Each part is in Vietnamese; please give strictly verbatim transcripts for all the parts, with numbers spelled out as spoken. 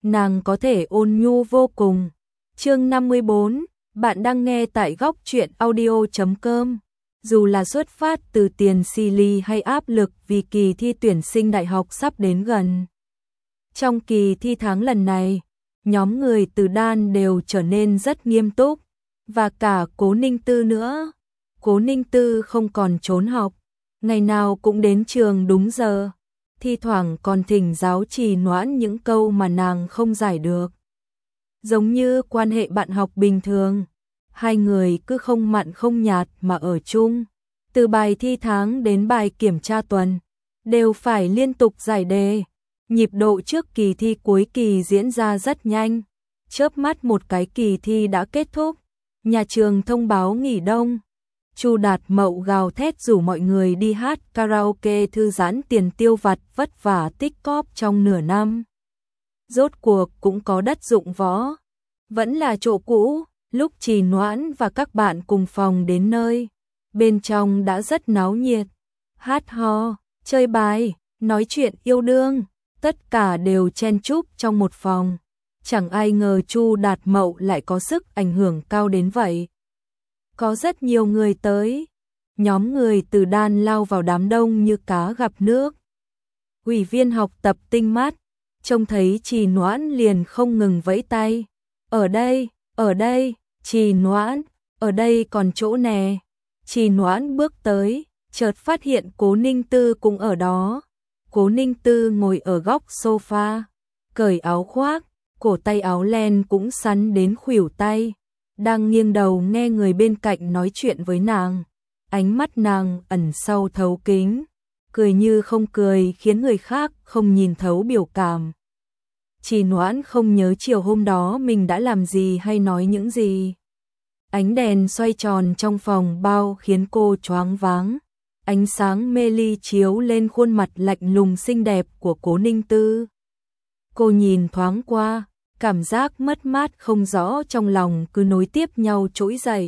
nàng có thể ôn nhu vô cùng. Chương năm mươi bốn, bạn đang nghe tại góc truyện audio chấm com. Dù là xuất phát từ tiền xì lì hay áp lực vì kỳ thi tuyển sinh đại học sắp đến gần. Trong kỳ thi tháng lần này, nhóm người từ Đan đều trở nên rất nghiêm túc, và cả Cố Ninh Tư nữa. Cố Ninh Tư không còn trốn học, ngày nào cũng đến trường đúng giờ, thi thoảng còn thỉnh giáo trì noãn những câu mà nàng không giải được. Giống như quan hệ bạn học bình thường, hai người cứ không mặn không nhạt mà ở chung. Từ bài thi tháng đến bài kiểm tra tuần, đều phải liên tục giải đề. Nhịp độ trước kỳ thi cuối kỳ diễn ra rất nhanh, chớp mắt một cái kỳ thi đã kết thúc. Nhà trường thông báo nghỉ đông. Chu Đạt Mậu gào thét rủ mọi người đi hát karaoke thư giãn tiền tiêu vặt vất vả tích cóp trong nửa năm. Rốt cuộc cũng có đất dụng võ. Vẫn là chỗ cũ, lúc Trì Noãn và các bạn cùng phòng đến nơi, bên trong đã rất náo nhiệt. Hát hò, chơi bài, nói chuyện yêu đương, tất cả đều chen chúc trong một phòng. Chẳng ai ngờ Chu Đạt Mậu lại có sức ảnh hưởng cao đến vậy. Có rất nhiều người tới, nhóm người từ Đan lao vào đám đông như cá gặp nước. Ủy viên học tập tinh mắt, trông thấy Trì Noãn liền không ngừng vẫy tay. Ở đây, ở đây, Trì Noãn, ở đây còn chỗ nè. Trì Noãn bước tới, chợt phát hiện Cố Ninh Tư cũng ở đó. Cố Ninh Tư ngồi ở góc sofa, cởi áo khoác, cổ tay áo len cũng sắn đến khuỷu tay, đang nghiêng đầu nghe người bên cạnh nói chuyện với nàng. Ánh mắt nàng ẩn sau thấu kính, cười như không cười khiến người khác không nhìn thấu biểu cảm. Trì Noãn không nhớ chiều hôm đó mình đã làm gì hay nói những gì. Ánh đèn xoay tròn trong phòng bao khiến cô choáng váng. Ánh sáng mê ly chiếu lên khuôn mặt lạnh lùng xinh đẹp của Cố Ninh Tư. Cô nhìn thoáng qua, cảm giác mất mát không rõ trong lòng cứ nối tiếp nhau trỗi dậy.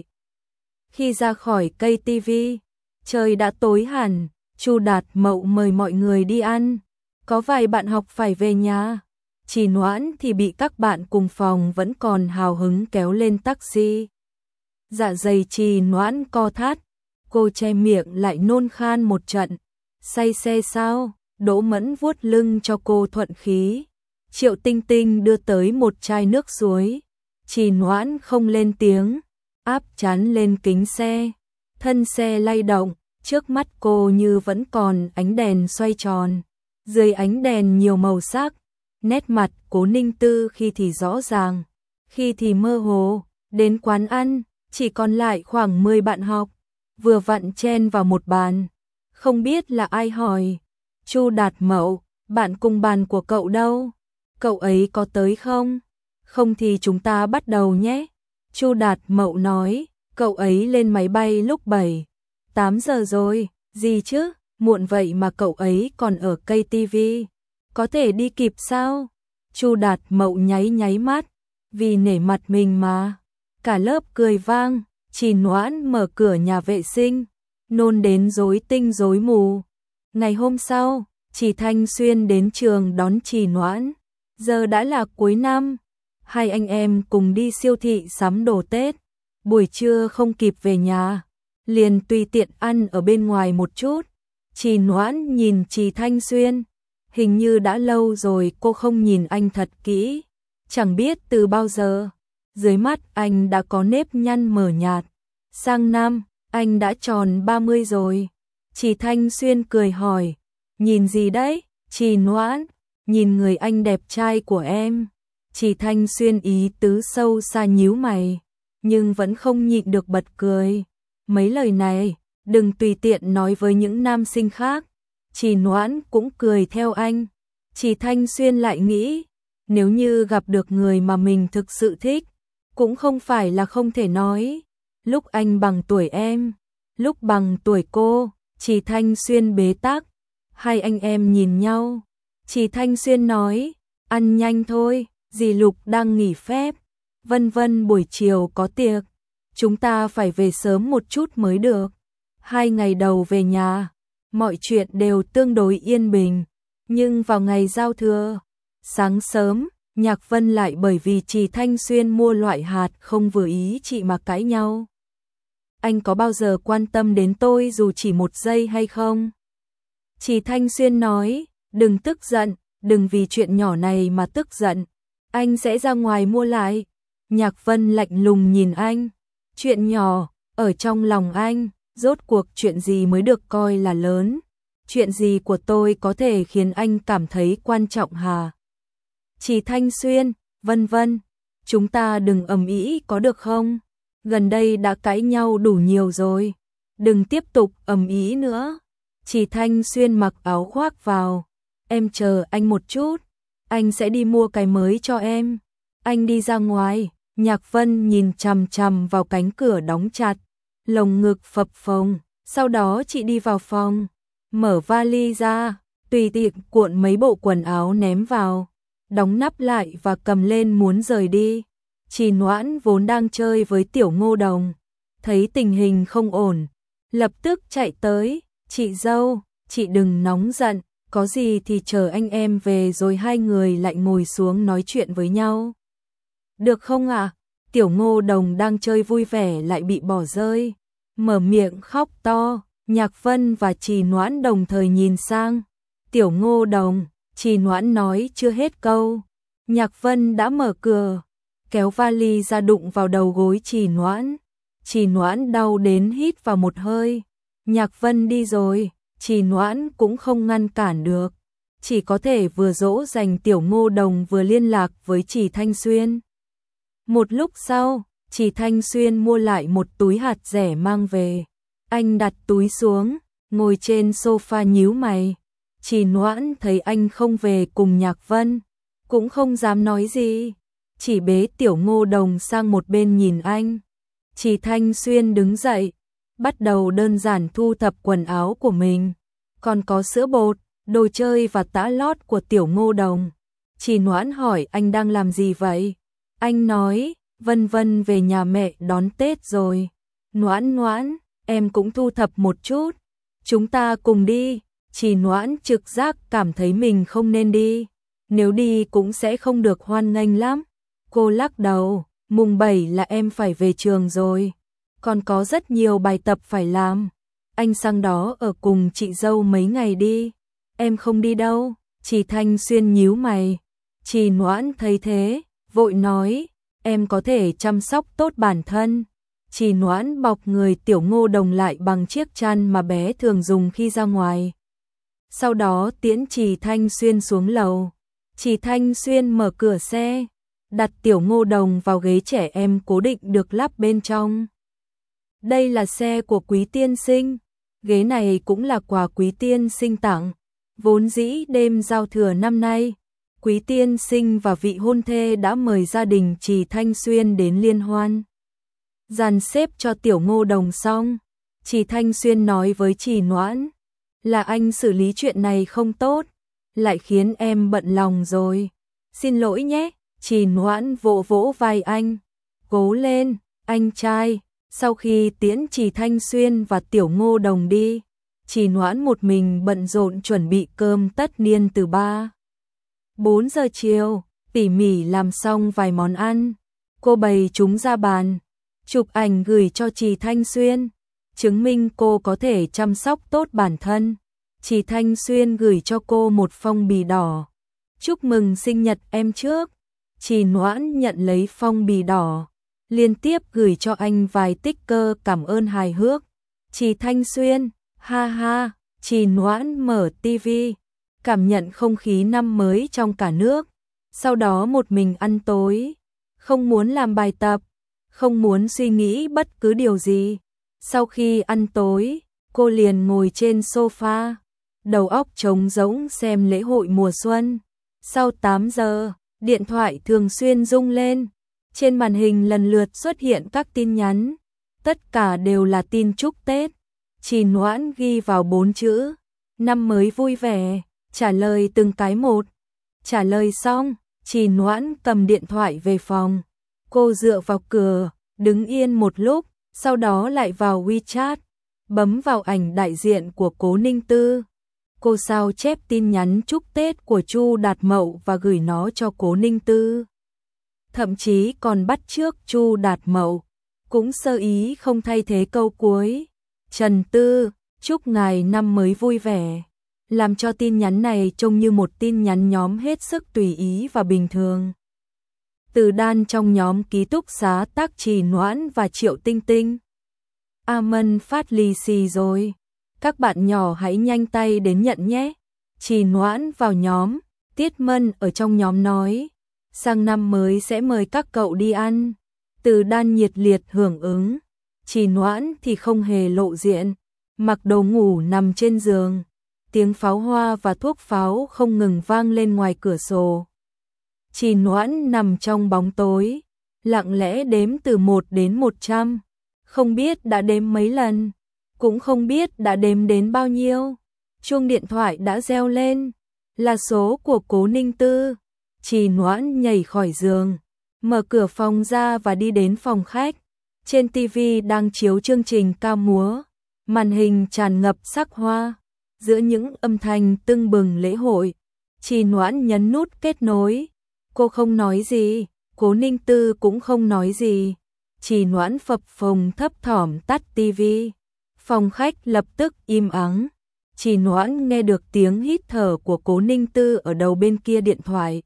Khi ra khỏi cây tivi, trời đã tối hẳn. Chu Đạt Mậu mời mọi người đi ăn. Có vài bạn học phải về nhà. Trì Noãn thì bị các bạn cùng phòng vẫn còn hào hứng kéo lên taxi. Dạ dày Trì Noãn co thắt, cô che miệng lại nôn khan một trận. Say xe sao? Đỗ Mẫn vuốt lưng cho cô thuận khí. Triệu Tinh Tinh đưa tới một chai nước suối. Trì Noãn không lên tiếng, áp chán lên kính xe. Thân xe lay động, trước mắt cô như vẫn còn ánh đèn xoay tròn. Dưới ánh đèn nhiều màu sắc, nét mặt Cố Ninh Tư khi thì rõ ràng, khi thì mơ hồ. Đến quán ăn, chỉ còn lại khoảng mười bạn học, vừa vặn chen vào một bàn. Không biết là ai hỏi, Chu Đạt Mậu, bạn cùng bàn của cậu đâu? Cậu ấy có tới không? Không thì chúng ta bắt đầu nhé. Chu Đạt Mậu nói, cậu ấy lên máy bay lúc bảy, tám giờ rồi. Gì chứ, muộn vậy mà cậu ấy còn ở cây tivi. Có thể đi kịp sao? Chu Đạt Mậu nháy nháy mắt, vì nể mặt mình mà. Cả lớp cười vang. Trì Noãn mở cửa nhà vệ sinh, nôn đến rối tinh rối mù. Ngày hôm sau, Trì Thanh Xuyên đến trường đón Trì Noãn. Giờ đã là cuối năm, hai anh em cùng đi siêu thị sắm đồ Tết. Buổi trưa không kịp về nhà, liền tùy tiện ăn ở bên ngoài một chút. Trì Noãn nhìn Trì Thanh Xuyên, hình như đã lâu rồi cô không nhìn anh thật kỹ. Chẳng biết từ bao giờ, dưới mắt anh đã có nếp nhăn mờ nhạt. Sang năm, anh đã tròn ba mươi rồi. Trì Thanh Xuyên cười hỏi, nhìn gì đấy? Trì Noãn, nhìn người anh đẹp trai của em. Trì Thanh Xuyên ý tứ sâu xa nhíu mày, nhưng vẫn không nhịn được bật cười. Mấy lời này, đừng tùy tiện nói với những nam sinh khác. Trì Noãn cũng cười theo anh. Trì Thanh Xuyên lại nghĩ, nếu như gặp được người mà mình thực sự thích, cũng không phải là không thể nói. Lúc anh bằng tuổi em, lúc bằng tuổi cô. Trì Thanh Xuyên bế tắc. Hai anh em nhìn nhau. Trì Thanh Xuyên nói, ăn nhanh thôi, dì Lục đang nghỉ phép. Vân Vân buổi chiều có tiệc, chúng ta phải về sớm một chút mới được. Hai ngày đầu về nhà, mọi chuyện đều tương đối yên bình. Nhưng vào ngày giao thừa, sáng sớm, Nhạc Vân lại bởi vì Trì Thanh Xuyên mua loại hạt không vừa ý chị mà cãi nhau. Anh có bao giờ quan tâm đến tôi dù chỉ một giây hay không? Trì Thanh Xuyên nói, đừng tức giận, đừng vì chuyện nhỏ này mà tức giận. Anh sẽ ra ngoài mua lại. Nhạc Vân lạnh lùng nhìn anh. Chuyện nhỏ, ở trong lòng anh, rốt cuộc chuyện gì mới được coi là lớn? Chuyện gì của tôi có thể khiến anh cảm thấy quan trọng hả? Trì Thanh Xuyên, vân vân, chúng ta đừng ầm ĩ có được không? Gần đây đã cãi nhau đủ nhiều rồi, đừng tiếp tục ầm ĩ nữa. Trì Thanh Xuyên mặc áo khoác vào, em chờ anh một chút, anh sẽ đi mua cái mới cho em. Anh đi ra ngoài. Nhạc Vân nhìn chằm chằm vào cánh cửa đóng chặt, lồng ngực phập phồng, sau đó chị đi vào phòng, mở vali ra, tùy tiện cuộn mấy bộ quần áo ném vào, đóng nắp lại và cầm lên muốn rời đi. Trì Noãn vốn đang chơi với Tiểu Ngô Đồng, thấy tình hình không ổn, lập tức chạy tới, chị dâu, chị đừng nóng giận, có gì thì chờ anh em về rồi hai người lại ngồi xuống nói chuyện với nhau. Được không ạ? À? Tiểu Ngô Đồng đang chơi vui vẻ lại bị bỏ rơi, mở miệng khóc to. Nhạc Vân và Trì Noãn đồng thời nhìn sang. Tiểu Ngô Đồng, Trì Noãn nói chưa hết câu. Nhạc Vân đã mở cửa, kéo vali ra đụng vào đầu gối Trì Noãn. Trì Noãn đau đến hít vào một hơi. Nhạc Vân đi rồi, Trì Noãn cũng không ngăn cản được, chỉ có thể vừa dỗ dành Tiểu Ngô Đồng vừa liên lạc với Trì Thanh Xuyên. Một lúc sau, Trì Thanh Xuyên mua lại một túi hạt rẻ mang về. Anh đặt túi xuống, ngồi trên sofa nhíu mày. Trì Noãn thấy anh không về cùng Nhạc Vân, cũng không dám nói gì, chỉ bế Tiểu Ngô Đồng sang một bên nhìn anh. Trì Thanh Xuyên đứng dậy, bắt đầu đơn giản thu thập quần áo của mình, còn có sữa bột, đồ chơi và tã lót của Tiểu Ngô Đồng. Trì Noãn hỏi anh đang làm gì vậy? Anh nói, Vân Vân về nhà mẹ đón Tết rồi. Noãn Noãn, em cũng thu thập một chút, chúng ta cùng đi. Trì Noãn trực giác cảm thấy mình không nên đi, nếu đi cũng sẽ không được hoan nghênh lắm. Cô lắc đầu, mùng bảy là em phải về trường rồi, còn có rất nhiều bài tập phải làm. Anh sang đó ở cùng chị dâu mấy ngày đi. Em không đi đâu. Trì Thanh Xuyên nhíu mày. Trì Noãn thấy thế, vội nói, em có thể chăm sóc tốt bản thân. Trì Noãn bọc người Tiểu Ngô Đồng lại bằng chiếc chăn mà bé thường dùng khi ra ngoài. Sau đó tiễn Trì Thanh Xuyên xuống lầu. Trì Thanh Xuyên mở cửa xe, đặt Tiểu Ngô Đồng vào ghế trẻ em cố định được lắp bên trong. Đây là xe của Quý tiên sinh, ghế này cũng là quà Quý tiên sinh tặng. Vốn dĩ đêm giao thừa năm nay, Quý tiên sinh và vị hôn thê đã mời gia đình Trì Thanh Xuyên đến liên hoan. Dàn xếp cho Tiểu Ngô Đồng xong, Trì Thanh Xuyên nói với Trì Noãn, là anh xử lý chuyện này không tốt, lại khiến em bận lòng rồi. Xin lỗi nhé. Trì Noãn vỗ vỗ vai anh, cố lên, anh trai. Sau khi tiễn Trì Thanh Xuyên và Tiểu Ngô Đồng đi, Trì Noãn một mình bận rộn chuẩn bị cơm tất niên từ ba bốn giờ chiều, tỉ mỉ làm xong vài món ăn. Cô bày chúng ra bàn, chụp ảnh gửi cho Trì Thanh Xuyên, chứng minh cô có thể chăm sóc tốt bản thân. Trì Thanh Xuyên gửi cho cô một phong bì đỏ. Chúc mừng sinh nhật em trước. Trì Noãn nhận lấy phong bì đỏ, liên tiếp gửi cho anh vài sticker cảm ơn hài hước. Trì Thanh Xuyên, ha ha. Trì Noãn mở tivi, cảm nhận không khí năm mới trong cả nước. Sau đó một mình ăn tối, không muốn làm bài tập, không muốn suy nghĩ bất cứ điều gì. Sau khi ăn tối, cô liền ngồi trên sofa, đầu óc trống rỗng xem lễ hội mùa xuân. Sau tám giờ, điện thoại thường xuyên rung lên. Trên màn hình lần lượt xuất hiện các tin nhắn, tất cả đều là tin chúc Tết. Trì Noãn ghi vào bốn chữ, năm mới vui vẻ, trả lời từng cái một. Trả lời xong, Trì Noãn cầm điện thoại về phòng. Cô dựa vào cửa, đứng yên một lúc, sau đó lại vào WeChat, bấm vào ảnh đại diện của Cố Ninh Tư. Cô sao chép tin nhắn chúc Tết của Chu Đạt Mậu và gửi nó cho Cố Ninh Tư. Thậm chí còn bắt chước Chu Đạt Mậu, cũng sơ ý không thay thế câu cuối. Trần Tư, chúc ngài năm mới vui vẻ. Làm cho tin nhắn này trông như một tin nhắn nhóm hết sức tùy ý và bình thường. Từ Đan trong nhóm ký túc xá tác Trì Noãn và Triệu Tinh Tinh. A Mân phát lì xì rồi. Các bạn nhỏ hãy nhanh tay đến nhận nhé. Trì Noãn vào nhóm, Tiết Mân ở trong nhóm nói. Sang năm mới sẽ mời các cậu đi ăn. Từ Đan nhiệt liệt hưởng ứng. Trì Noãn thì không hề lộ diện, mặc đồ ngủ nằm trên giường. Tiếng pháo hoa và thuốc pháo không ngừng vang lên ngoài cửa sổ. Trì Noãn nằm trong bóng tối, lặng lẽ đếm từ một đến một trăm. Không biết đã đếm mấy lần, cũng không biết đã đếm đến bao nhiêu. Chuông điện thoại đã reo lên, là số của Cố Ninh Tư. Trì Noãn nhảy khỏi giường, mở cửa phòng ra và đi đến phòng khách. Trên tivi đang chiếu chương trình ca múa, màn hình tràn ngập sắc hoa. Giữa những âm thanh tưng bừng lễ hội, Trì Noãn nhấn nút kết nối. Cô không nói gì, Cố Ninh Tư cũng không nói gì. Trì Noãn phập phồng thấp thỏm tắt tivi. Phòng khách lập tức im ắng. Trì Noãn nghe được tiếng hít thở của Cố Ninh Tư ở đầu bên kia điện thoại.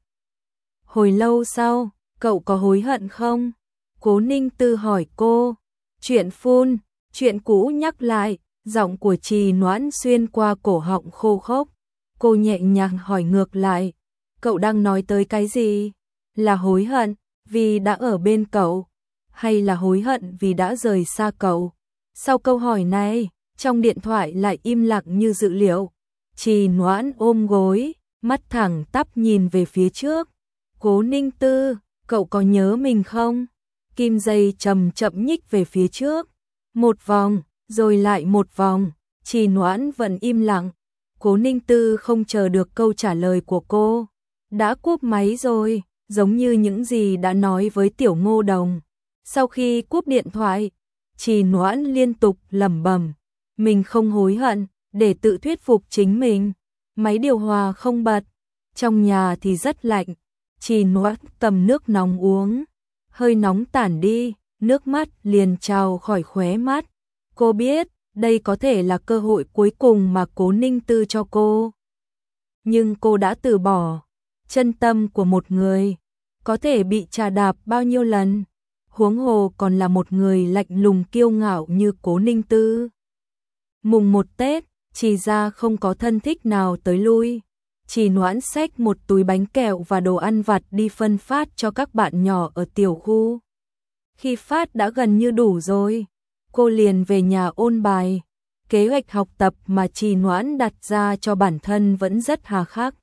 Hồi lâu sau, cậu có hối hận không? Cố Ninh Tư hỏi cô. Chuyện phun, chuyện cũ nhắc lại, giọng của Trì Noãn xuyên qua cổ họng khô khốc. Cô nhẹ nhàng hỏi ngược lại. Cậu đang nói tới cái gì? Là hối hận vì đã ở bên cậu, hay là hối hận vì đã rời xa cậu? Sau câu hỏi này, trong điện thoại lại im lặng như dự liệu. Trì Noãn ôm gối, mắt thẳng tắp nhìn về phía trước. Cố Ninh Tư, cậu có nhớ mình không? Kim dây chậm chậm nhích về phía trước. Một vòng, rồi lại một vòng. Trì Noãn vẫn im lặng. Cố Ninh Tư không chờ được câu trả lời của cô. Đã cúp máy rồi, giống như những gì đã nói với Tiểu Ngô Đồng. Sau khi cúp điện thoại, Trì Noãn liên tục lẩm bẩm, mình không hối hận, để tự thuyết phục chính mình. Máy điều hòa không bật, trong nhà thì rất lạnh. Trì Noãn cầm nước nóng uống, hơi nóng tản đi, nước mắt liền trào khỏi khóe mắt. Cô biết, đây có thể là cơ hội cuối cùng mà Cố Ninh Tư cho cô. Nhưng cô đã từ bỏ. Chân tâm của một người có thể bị trà đạp bao nhiêu lần, huống hồ còn là một người lạnh lùng kiêu ngạo như Cố Ninh Tư. Mùng một Tết, Trì gia không có thân thích nào tới lui. Trì Noãn xách một túi bánh kẹo và đồ ăn vặt đi phân phát cho các bạn nhỏ ở tiểu khu. Khi phát đã gần như đủ rồi, cô liền về nhà ôn bài. Kế hoạch học tập mà Trì Noãn đặt ra cho bản thân vẫn rất hà khắc.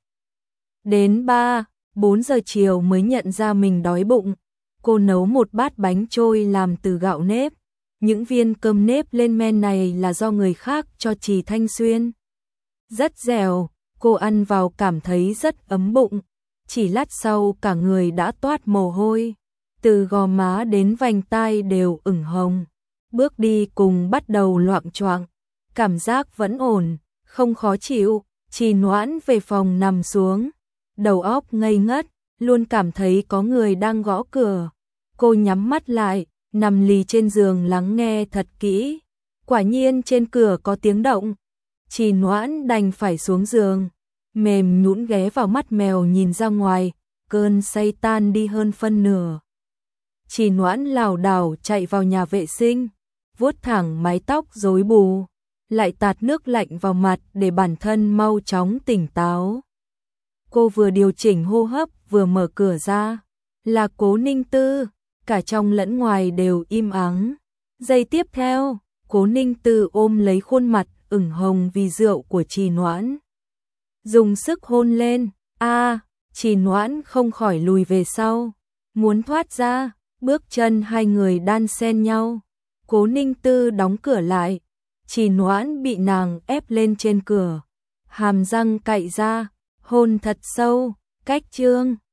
Đến ba, bốn giờ chiều mới nhận ra mình đói bụng. Cô nấu một bát bánh trôi làm từ gạo nếp. Những viên cơm nếp lên men này là do người khác cho Trì Thanh Xuyên. Rất dẻo, cô ăn vào cảm thấy rất ấm bụng. Chỉ lát sau cả người đã toát mồ hôi. Từ gò má đến vành tai đều ửng hồng. Bước đi cùng bắt đầu loạng choạng. Cảm giác vẫn ổn, không khó chịu. Trì Noãn về phòng nằm xuống. Đầu óc ngây ngất, luôn cảm thấy có người đang gõ cửa. Cô nhắm mắt lại, nằm lì trên giường lắng nghe thật kỹ. Quả nhiên trên cửa có tiếng động. Trì Noãn đành phải xuống giường, mềm nhũn ghé vào mắt mèo nhìn ra ngoài, cơn say tan đi hơn phân nửa. Trì Noãn lảo đảo chạy vào nhà vệ sinh, vuốt thẳng mái tóc rối bù, lại tạt nước lạnh vào mặt để bản thân mau chóng tỉnh táo. Cô vừa điều chỉnh hô hấp vừa mở cửa ra, là Cố Ninh Tư, cả trong lẫn ngoài đều im ắng. Giây tiếp theo, Cố Ninh Tư ôm lấy khuôn mặt ửng hồng vì rượu của Trì Noãn, dùng sức hôn lên. A, à, Trì Noãn không khỏi lùi về sau, muốn thoát ra, bước chân hai người đan xen nhau. Cố Ninh Tư đóng cửa lại, Trì Noãn bị nàng ép lên trên cửa, hàm răng cạy ra, hôn thật sâu, cách chương.